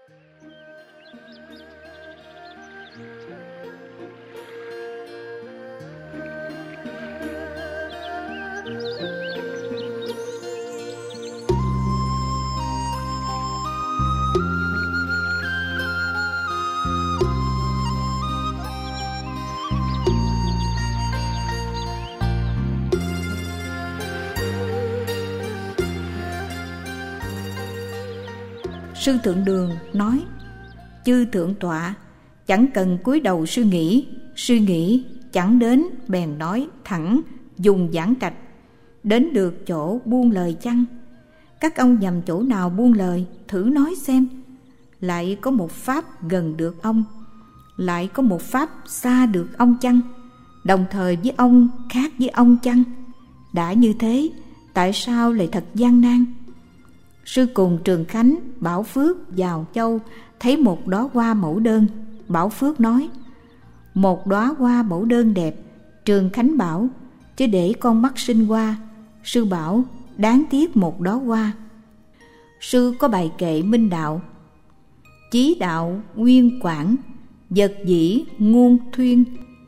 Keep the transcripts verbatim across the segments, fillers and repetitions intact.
Sư Thượng Đường nói: chư thượng tọa, chẳng cần cúi đầu suy nghĩ, suy nghĩ chẳng đến bèn nói thẳng, dùng giảng trạch. Đến được chỗ buông lời chăng? Các ông nhầm chỗ nào buông lời, thử nói xem. Lại có một pháp gần được ông, lại có một pháp xa được ông chăng? Đồng thời với ông, khác với ông chăng? Đã như thế, tại sao lại thật gian nan? Sư cùng Trường Khánh, Bảo Phước vào châu, thấy một đóa hoa mẫu đơn. Bảo Phước nói: một đóa hoa mẫu đơn đẹp. Trường Khánh bảo: chứ để con mắt sinh hoa. Sư bảo: đáng tiếc một đóa hoa. Sư có bài kệ minh đạo: chí đạo nguyên quảng, vật dĩ ngôn thuyên.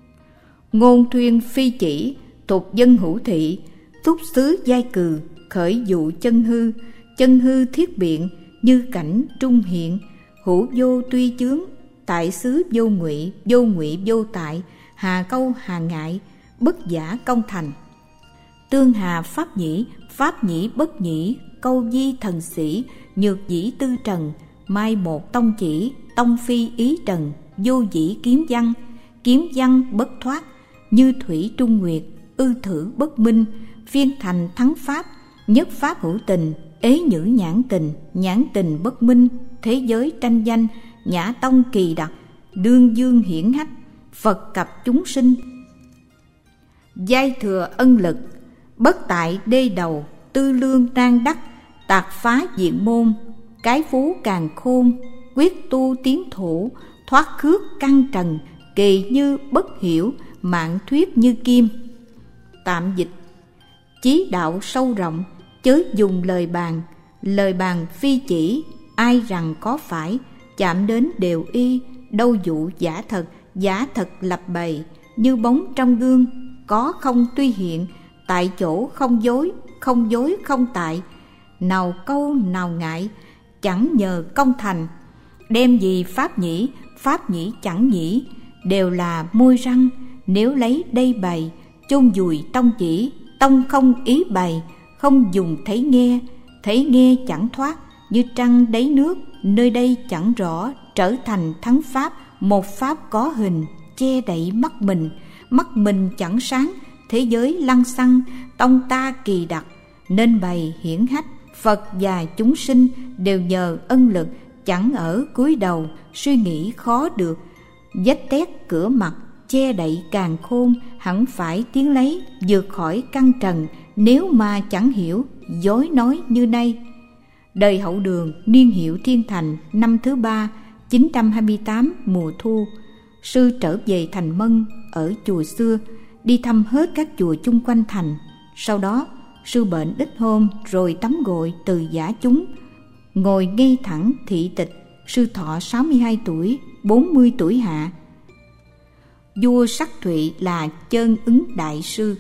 Ngôn thuyên phi chỉ, tục dân hữu thị. Túc xứ giai cừ, khởi dụ chân hư. Chân hư thiết biện, như cảnh trung hiện. Hữu vô tuy chướng, tại xứ vô ngụy. Vô ngụy vô tại, hà câu hà ngại. Bất giả công thành. Tương hà pháp nhĩ, pháp nhĩ bất nhĩ. Câu di thần sĩ, nhược dĩ tư trần. Mai một tông chỉ, tông phi ý trần. Vô dĩ kiếm văn, kiếm văn bất thoát. Như thủy trung nguyệt, ư thử bất minh. Phiên thành thắng pháp, nhất pháp hữu tình. Ế nhữ nhãn tình, nhãn tình bất minh. Thế giới tranh danh, nhã tông kỳ đặc. Đương dương hiển hách, Phật cập chúng sinh. Giai thừa ân lực, bất tại đê đầu. Tư lương nan đắc, tạc phá diện môn. Cái phú càng khôn, quyết tu tiến thủ. Thoát khước căn trần, kỳ như bất hiểu. Mạng thuyết như kim. Tạm dịch: chí đạo sâu rộng, chớ dùng lời bàn. Lời bàn phi chỉ, ai rằng có phải. Chạm đến đều y, đâu dụ giả thật. Giả thật lập bày, như bóng trong gương. Có không tuy hiện, tại chỗ không dối. Không dối không tại, nào câu nào ngại. Chẳng nhờ công thành, đem gì pháp nhĩ. Pháp nhĩ chẳng nhĩ, đều là môi răng. Nếu lấy đây bày, chôn vùi tông chỉ. Tông không ý bày, không dùng thấy nghe. Thấy nghe chẳng thoát, như trăng đáy nước. Nơi đây chẳng rõ, trở thành thắng pháp. Một pháp có hình, che đậy mắt mình. Mắt mình chẳng sáng, thế giới lăng xăng. Tông ta kỳ đặc, nên bày hiển hách. Phật và chúng sinh đều nhờ ân lực. Chẳng ở cúi đầu, suy nghĩ khó được. Vách tét cửa mặt, che đậy càn khôn. Hẳn phải tiến lấy, vượt khỏi căn trần. Nếu mà chẳng hiểu, dối nói như nay. Đời Hậu Đường, niên hiệu Thiên Thành, năm thứ ba, chín trăm hai mươi tám mùa thu. Sư trở về thành Mân ở chùa xưa, đi thăm hết các chùa chung quanh thành. Sau đó sư bệnh ít hôm rồi tắm gội từ giả chúng, ngồi ngay thẳng thị tịch. Sư thọ sáu mươi hai tuổi, bốn mươi tuổi hạ. Vua Sắc Thụy là Chơn Ứng đại sư.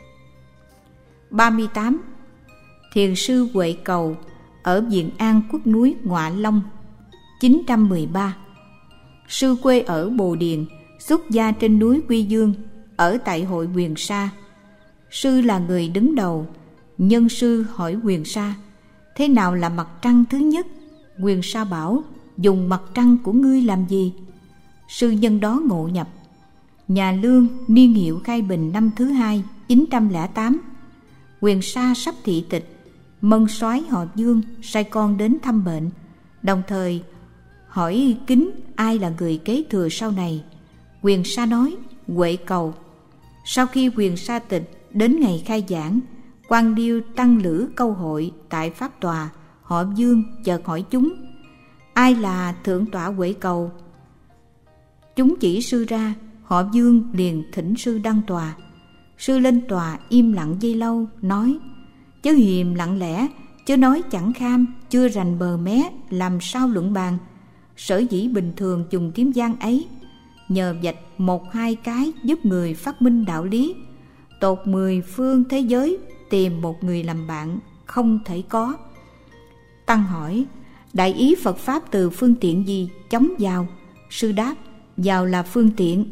ba mươi tám. Thiền sư Huệ Cầu ở Viện An Quốc núi Ngọa Long, chín trăm mười ba. Sư quê ở Bồ Điền, xuất gia trên núi Quy Dương, ở tại hội Huyền Sa. Sư là người đứng đầu. Nhân sư hỏi Huyền Sa: thế nào là mặt trăng thứ nhất? Huyền Sa bảo: dùng mặt trăng của ngươi làm gì? Sư nhân đó ngộ nhập. Nhà Lương, niên hiệu Khai Bình, năm thứ hai, chín trăm lẻ tám. Huyền Sa sắp thị tịch. Mân soái họ Dương sai con đến thăm bệnh, đồng thời hỏi kính ai là người kế thừa sau này. Huyền Sa nói: Huệ Cầu. Sau khi Huyền Sa tịch, đến ngày khai giảng, quan điêu tăng lữ câu hội tại pháp tòa. Họ Dương chợt hỏi chúng: ai là thượng tọa Huệ Cầu? Chúng chỉ sư ra. Họ Dương liền thỉnh sư đăng tòa. Sư lên tòa im lặng giây lâu, nói: chớ hiềm lặng lẽ, chớ nói chẳng kham, chưa rành bờ mé, làm sao luận bàn. Sở dĩ bình thường dùng tiếng Giang ấy, nhờ vạch một hai cái giúp người phát minh đạo lý. Tột mười phương thế giới tìm một người làm bạn không thể có. Tăng hỏi: đại ý Phật Pháp từ phương tiện gì chống vào? Sư đáp: vào là phương tiện.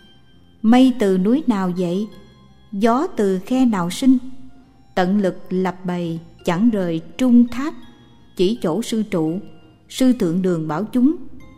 Mây từ núi nào vậy? Gió từ khe nào sinh? Tận lực lập bày, chẳng rời trung tháp, chỉ chỗ sư trụ. Sư Thượng Đường bảo chúng: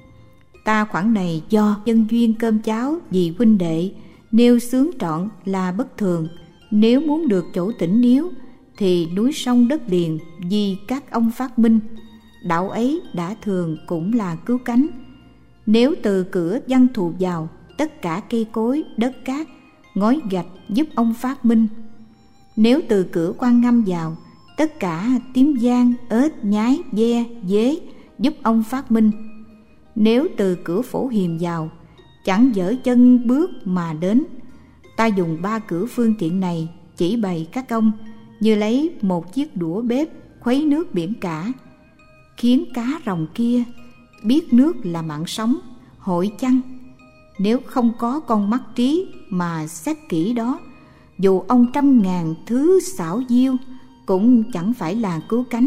ta khoản này do nhân duyên cơm cháo vì huynh đệ, nêu xướng trọn là bất thường. Nếu muốn được chỗ tĩnh níu, thì núi sông đất liền vì các ông phát minh. Đạo ấy đã thường cũng là cứu cánh. Nếu từ cửa văn thù vào, tất cả cây cối, đất cát, ngói gạch giúp ông phát minh. Nếu từ cửa Quan Ngâm vào, tất cả tím giang, ếch, nhái, ve, dế giúp ông phát minh. Nếu từ cửa Phổ Hiềm vào, chẳng dở chân bước mà đến. Ta dùng ba cửa phương tiện này chỉ bày các ông, như lấy một chiếc đũa bếp khuấy nước biển cả, khiến cá rồng kia biết nước là mạng sống. Hội chăng? Nếu không có con mắt trí mà xét kỹ đó, dù ông trăm ngàn thứ xảo diêu cũng chẳng phải là cứu cánh.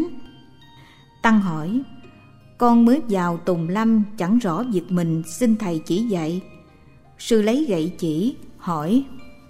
Tăng hỏi: con mới vào Tùng Lâm, chẳng rõ việc mình, xin thầy chỉ dạy. Sư lấy gậy chỉ, hỏi: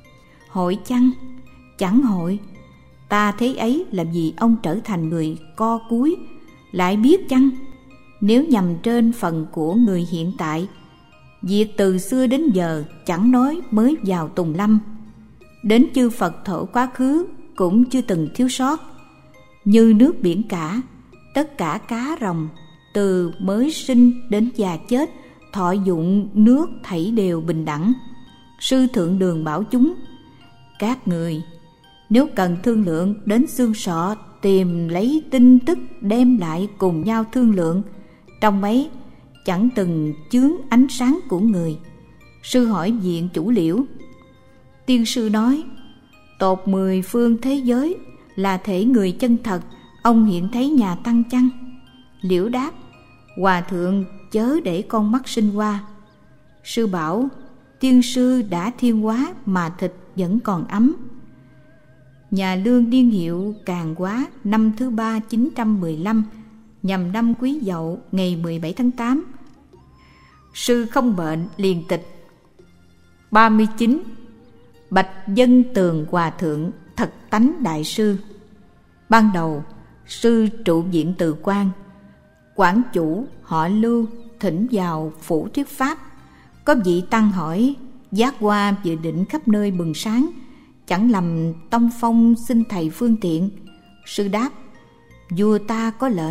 hội chăng? Chẳng hội. Ta thấy ấy là vì ông trở thành người co cúi, lại biết chăng? Nếu nhằm trên phần của người hiện tại, việc từ xưa đến giờ chẳng nói mới vào Tùng Lâm, đến chư Phật thổ quá khứ cũng chưa từng thiếu sót. Như nước biển cả, tất cả cá rồng từ mới sinh đến già chết, thọ dụng nước thảy đều bình đẳng. Sư Thượng Đường bảo chúng: các người nếu cần thương lượng, đến xương sọ tìm lấy tin tức đem lại cùng nhau thương lượng. Trong ấy chẳng từng chướng ánh sáng của người. Sư hỏi viện chủ Liễu. Tiên sư nói: tột mười phương thế giới là thể người chân thật, ông hiện thấy nhà Tăng chăng? Liễu đáp: hòa thượng chớ để con mắt sinh hoa. Sư bảo: tiên sư đã thiên hóa mà thịt vẫn còn ấm. Nhà Lương niên hiệu Càn Quá, năm thứ ba chín trăm mười lăm, nhằm năm Quý Dậu, ngày mười bảy tháng tám. Sư không bệnh liền tịch. ba mươi chín. Bạch Dân Tường Hòa Thượng thật tánh đại sư. Ban đầu sư trụ viện Từ Quan, quản chủ họ Lưu thỉnh vào phủ thuyết pháp. Có vị tăng hỏi: giác hoa dự định khắp nơi bừng sáng, chẳng lầm tông phong xin thầy phương tiện. Sư đáp: vua ta có lệnh.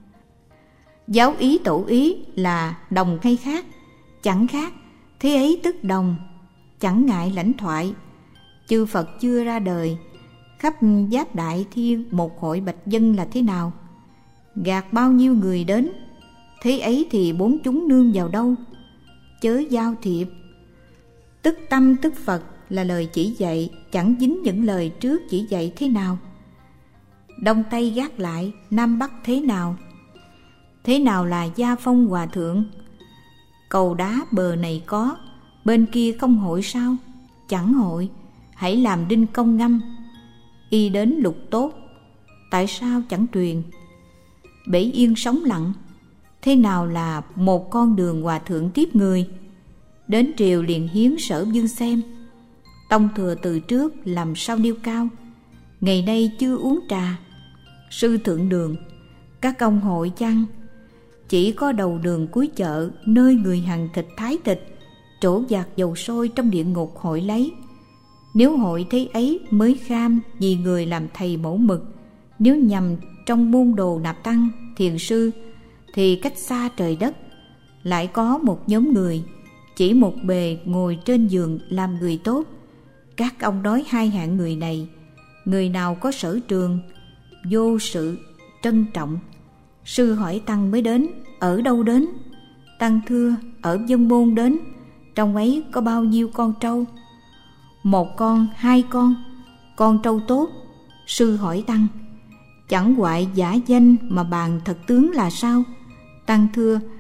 Giáo ý tổ ý là đồng hay khác? Chẳng khác, thế ấy tức đồng, chẳng ngại lãnh thoại. Chư Phật chưa ra đời, khắp Giáp Đại Thiên một hội bạch dân là thế nào? Gạt bao nhiêu người đến, thế ấy thì bốn chúng nương vào đâu? Chớ giao thiệp. Tức tâm tức Phật là lời chỉ dạy, chẳng dính những lời trước chỉ dạy thế nào? Đông Tây gác lại, Nam Bắc thế nào? Thế nào là gia phong hòa thượng? Cầu đá bờ này có, bên kia không hội sao? Chẳng hội, hãy làm đinh công ngâm. Y đến lục tốt, tại sao chẳng truyền? Bể yên sóng lặng, thế nào là một con đường hòa thượng tiếp người? Đến triều liền hiến Sở Dương xem. Tông thừa từ trước làm sao nêu cao, ngày nay chưa uống trà. Sư Thượng Đường, các ông hội chăng? Chỉ có đầu đường cuối chợ, nơi người hằng thịt thái tịch, trổ dạt dầu sôi trong địa ngục hội lấy. Nếu hội thấy ấy mới kham vì người làm thầy mẫu mực. Nếu nhằm trong môn đồ nạp tăng, thiền sư, thì cách xa trời đất. Lại có một nhóm người chỉ một bề ngồi trên giường làm người tốt. Các ông nói hai hạng người này, người nào có sở trường, vô sự, trân trọng. Sư hỏi tăng mới đến, ở đâu đến? Tăng thưa, ở Vân Môn đến. Trong ấy có bao nhiêu con trâu? Một con, hai con. Con trâu tốt. Sư hỏi tăng, chẳng hoại giả danh mà bàn thật tướng là sao? Tăng thưa,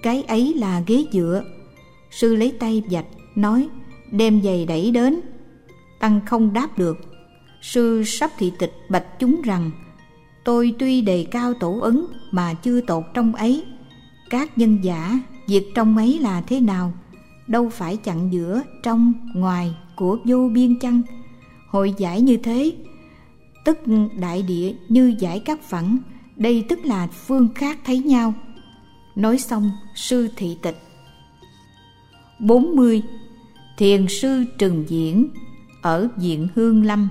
cái ấy là ghế dựa. Sư lấy tay vạch, nói: đem giày đẩy đến. Tăng không đáp được. Sư Sắp Thị Tịch bạch chúng rằng: tôi tuy đề cao tổ ấn mà chưa tột trong ấy. Các nhân giả, việc trong ấy là thế nào? Đâu phải chặn giữa, trong, ngoài của vô biên chăng? Hội giải như thế, tức đại địa như giải các phẳng, đây tức là phương khác thấy nhau. Nói xong, sư thị tịch. bốn mươi. Thiền sư Trừng Diễn ở Viện Hương Lâm.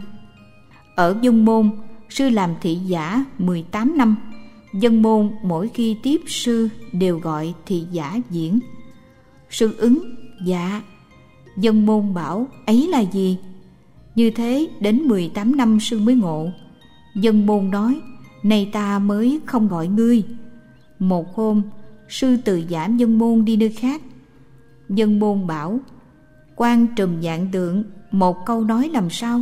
Ở Vân Môn, sư làm thị giả mười tám năm. Vân Môn mỗi khi tiếp sư đều gọi thị giả Diễn. Sư ứng: dạ. Vân Môn bảo: ấy là gì? Như thế đến mười tám năm sư mới ngộ. Vân Môn nói: này ta mới không gọi ngươi. Một hôm, sư từ giả Vân Môn đi nơi khác. Vân Môn bảo: Quan Trùm Vạn Tượng, một câu nói làm sao?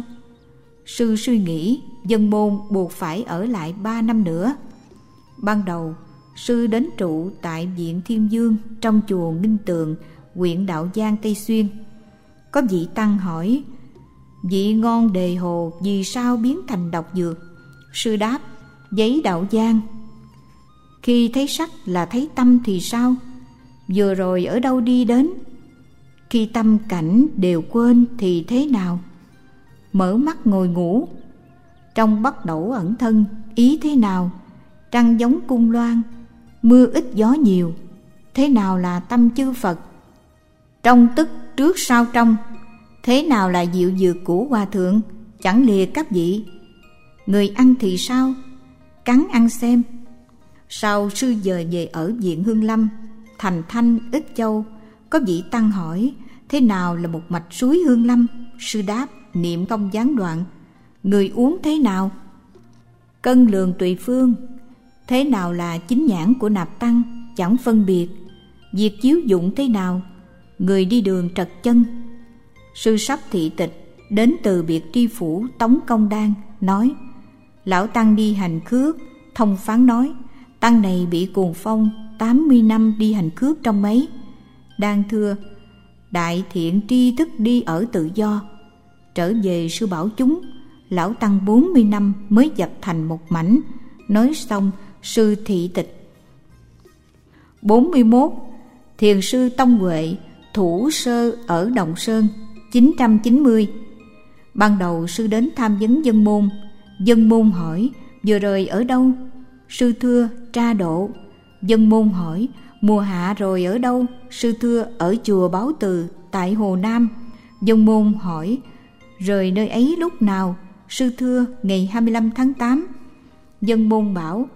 Sư suy nghĩ, Vân Môn buộc phải ở lại ba năm nữa. Ban đầu, sư đến trụ tại Viện Thiên Dương trong chùa Nghinh Tường, huyện Đạo Giang, Tây Xuyên. Có vị tăng hỏi: vị ngon đề hồ vì sao biến thành độc dược? Sư đáp: giấy Đạo Giang. Khi thấy sắc là thấy tâm thì sao? Vừa rồi ở đâu đi đến? Khi tâm cảnh đều quên thì thế nào? Mở mắt ngồi ngủ. Trong bắt đẩu ẩn thân, ý thế nào? Trăng giống cung loan, mưa ít gió nhiều, thế nào là tâm chư Phật? Trong tức trước sau trong, thế nào là diệu dược của Hòa Thượng? Chẳng lìa các vị. Người ăn thì sao? Cắn ăn xem. Sau sư dời về ở Viện Hương Lâm, thành Thanh, Ích Châu. Có vị tăng hỏi: thế nào là một mạch suối Hương Lâm? Sư đáp: niệm không gián đoạn. Người uống thế nào? Cân lượng tùy phương. Thế nào là chính nhãn của nạp tăng? Chẳng phân biệt. Việc chiếu dụng thế nào? Người đi đường trật chân. Sư Sắp Thị Tịch đến từ biệt tri phủ Tống Công Đan, nói: lão tăng đi hành khước. Thông phán nói: tăng này bị cuồng phong, tám mươi năm đi hành khước trong mấy. Đan thưa: đại thiện tri thức đi ở tự do. Trở về sư bảo chúng: lão tăng bốn mươi năm mới dập thành một mảnh. Nói xong, sư thị tịch. bốn mươi mốt. Thiền sư Tông Huệ thủ sơ ở Đồng Sơn, chín trăm chín mươi. Ban đầu sư đến tham vấn Vân Môn. Vân Môn hỏi: vừa rồi ở đâu? Sư thưa: Tra Độ. Vân Môn hỏi: mùa hạ rồi ở đâu? Sư thưa: ở chùa Báo Từ tại Hồ Nam. Vân Môn hỏi: rời nơi ấy lúc nào? Sư thưa: ngày hai mươi lăm tháng tám. Vân Môn bảo: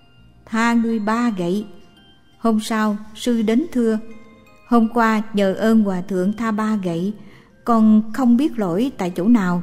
tha ngươi ba gậy. Hôm sau, sư đến thưa: hôm qua nhờ ơn Hòa Thượng tha ba gậy, con không biết lỗi tại chỗ nào.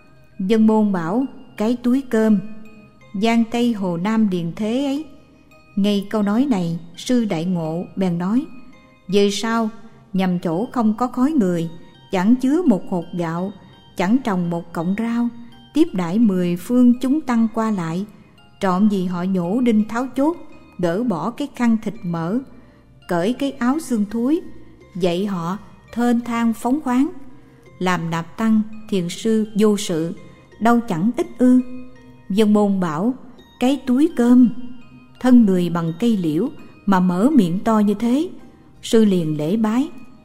Vân Môn bảo: cái túi cơm Giang Tây Hồ Nam Điền Thế ấy. Ngay câu nói này, sư đại ngộ bèn nói: về sau nhằm chỗ không có khói người, chẳng chứa một hột gạo, chẳng trồng một cọng rau, tiếp đãi mười phương chúng tăng qua lại, trọn gì họ nhổ đinh tháo chốt, gỡ bỏ cái khăn thịt mỡ, cởi cái áo xương thúi, dạy họ thênh thang phóng khoáng. Làm nạp tăng, thiền sư vô sự, đâu chẳng ít ư? Vân Môn bảo: cái túi cơm, thân người bằng cây liễu mà mở miệng to như thế. Sư liền lễ bái.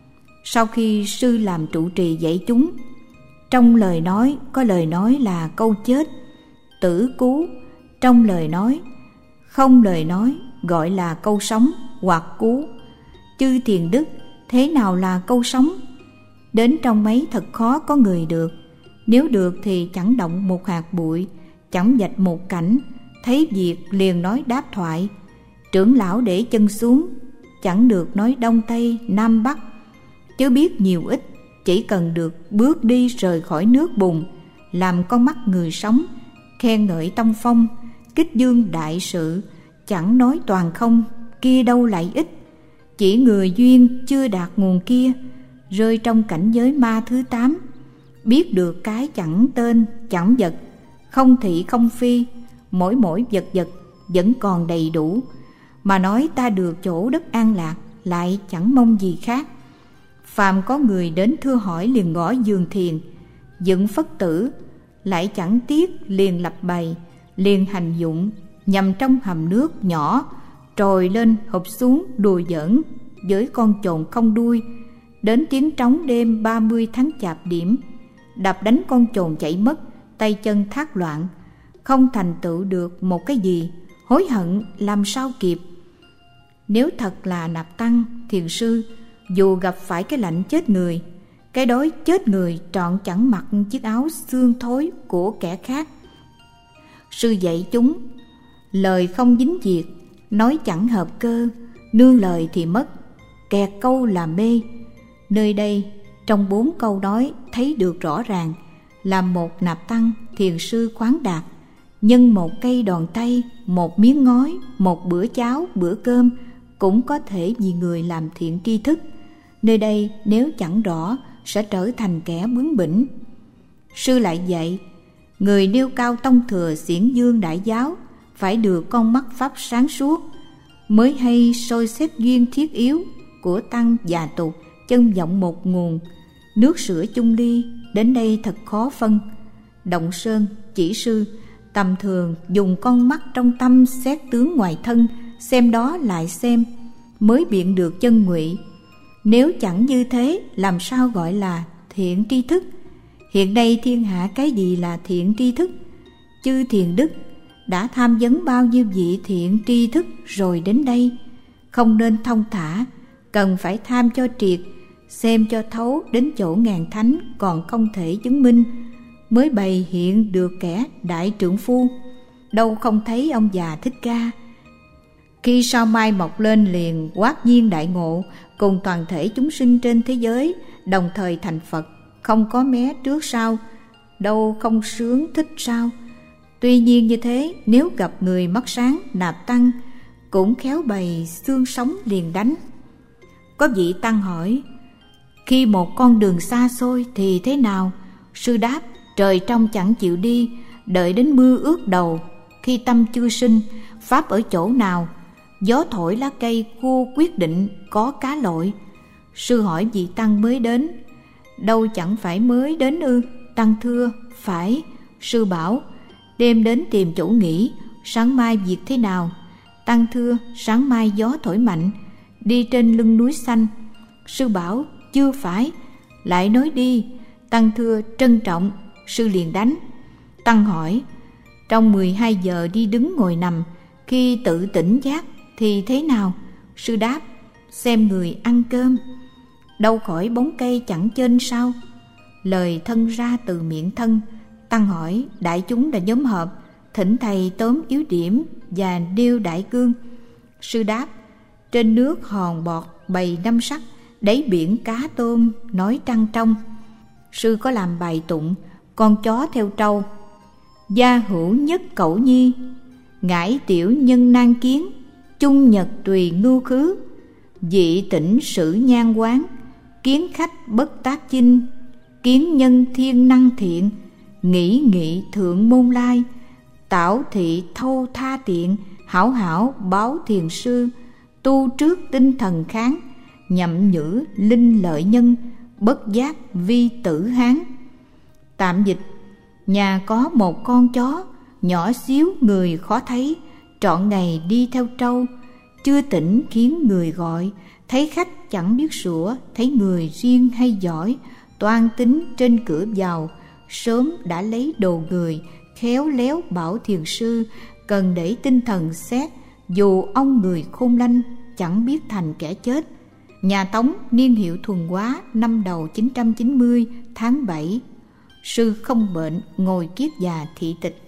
Sau khi sư làm trụ trì dạy chúng, trong lời nói có lời nói là câu chết, tử cứu. Trong lời nói không lời nói gọi là câu sống hoặc cứu. Chư thiền đức, thế nào là câu sống? Đến trong mấy thật khó có người được. Nếu được thì chẳng động một hạt bụi, chẳng vạch một cảnh, thấy việc liền nói đáp thoại. Trưởng lão để chân xuống, chẳng được nói đông tây nam bắc, chứ biết nhiều ít, chỉ cần được bước đi rời khỏi nước bùn, làm con mắt người sống, khen ngợi tông phong, kích dương đại sự, chẳng nói toàn không, kia đâu lại ít. Chỉ người duyên chưa đạt nguồn kia, rơi trong cảnh giới ma thứ tám, biết được cái chẳng tên chẳng vật, không thị không phi, mỗi mỗi vật vật vẫn còn đầy đủ, mà nói ta được chỗ đất an lạc lại chẳng mong gì khác. Phàm có người đến thưa hỏi liền ngỏ giường thiền, dựng phất tử, lại chẳng tiếc liền lập bày, liền hành dụng, nhằm trong hầm nước nhỏ, trồi lên hụp xuống đùa giỡn với con chồn không đuôi. Đến tiếng trống đêm ba mươi tháng chạp điểm, đập đánh con chồn chạy mất, tay chân thác loạn, không thành tựu được một cái gì, hối hận làm sao kịp. Nếu thật là nạp tăng, thiền sư, dù gặp phải cái lạnh chết người, cái đói chết người, trọn chẳng mặc chiếc áo xương thối của kẻ khác. Sư dạy chúng, lời không dính việc, nói chẳng hợp cơ, nương lời thì mất, kẹt câu là mê. Nơi đây, trong bốn câu nói thấy được rõ ràng là một nạp tăng, thiền sư khoáng đạt, nhân một cây đòn tay, một miếng ngói, một bữa cháo, bữa cơm cũng có thể vì người làm thiện tri thức. Nơi đây nếu chẳng rõ sẽ trở thành kẻ bướng bỉnh. Sư lại dạy, người nêu cao tông thừa xiển dương đại giáo phải được con mắt pháp sáng suốt, mới hay soi xét duyên thiết yếu của tăng và tục, chân vọng một nguồn. Nước sữa chung ly, đến đây thật khó phân. Động Sơn chỉ sư, tầm thường dùng con mắt trong tâm xét tướng ngoài thân, xem đó lại xem, mới biện được chân ngụy. Nếu chẳng như thế, làm sao gọi là thiện tri thức? Hiện nay thiên hạ cái gì là thiện tri thức? Chư thiền đức đã tham vấn bao nhiêu vị thiện tri thức rồi đến đây, không nên thông thả, cần phải tham cho triệt, xem cho thấu đến chỗ ngàn thánh còn không thể chứng minh, mới bày hiện được kẻ đại trượng phu. Đâu không thấy ông già Thích Ca, khi sao mai mọc lên liền quát nhiên đại ngộ, cùng toàn thể chúng sinh trên thế giới đồng thời thành Phật, không có mé trước sau, đâu không sướng thích sao? Tuy nhiên như thế, nếu gặp người mắt sáng nạp tăng, cũng khéo bày xương sống liền đánh. Có vị tăng hỏi, khi một con đường xa xôi thì thế nào? Sư đáp, trời trong chẳng chịu đi, đợi đến mưa ướt đầu. Khi tâm chưa sinh, pháp ở chỗ nào? Gió thổi lá cây khô quyết định có cá lội. Sư hỏi vị tăng mới đến, đâu chẳng phải mới đến ư? Tăng thưa, phải. Sư bảo, đêm đến tìm chỗ nghỉ, sáng mai việc thế nào? Tăng thưa, sáng mai gió thổi mạnh, đi trên lưng núi xanh. Sư bảo, chưa phải. Lại nói đi. Tăng thưa, trân trọng. Sư liền đánh. Tăng hỏi, trong mười hai giờ đi đứng ngồi nằm, khi tự tỉnh giác thì thế nào? Sư đáp, xem người ăn cơm. Đâu khỏi bóng cây chẳng chênh sao? Lời thân ra từ miệng thân. Tăng hỏi, đại chúng đã nhóm họp, thỉnh thầy tóm yếu điểm và nêu đại cương. Sư đáp, trên nước hòn bọt bầy năm sắc, đáy biển cá tôm nói trăng trong. Sư có làm bài tụng, con chó theo trâu. Gia hữu nhất cẩu nhi, ngải tiểu nhân nan kiến, chung nhật tùy ngưu khứ, dị tỉnh sử nhan quán, kiến khách bất tác chinh, kiến nhân thiên năng thiện, nghĩ nghị thượng môn lai, tảo thị thâu tha tiện, hảo hảo báo thiền sư, tu trước tinh thần kháng, nhậm nhữ linh lợi nhân, bất giác vi tử hán. Tạm dịch, nhà có một con chó nhỏ xíu người khó thấy, trọn ngày đi theo trâu, chưa tỉnh khiến người gọi, thấy khách chẳng biết sủa, thấy người riêng hay giỏi, toan tính trên cửa vào, sớm đã lấy đồ người, khéo léo bảo thiền sư, cần để tinh thần xét, dù ông người khôn lanh, chẳng biết thành kẻ chết. Nhà Tống niên hiệu Thuần Hóa, năm đầu chín trăm chín mươi, tháng bảy. Sư không bệnh, ngồi kiết già thị tịch.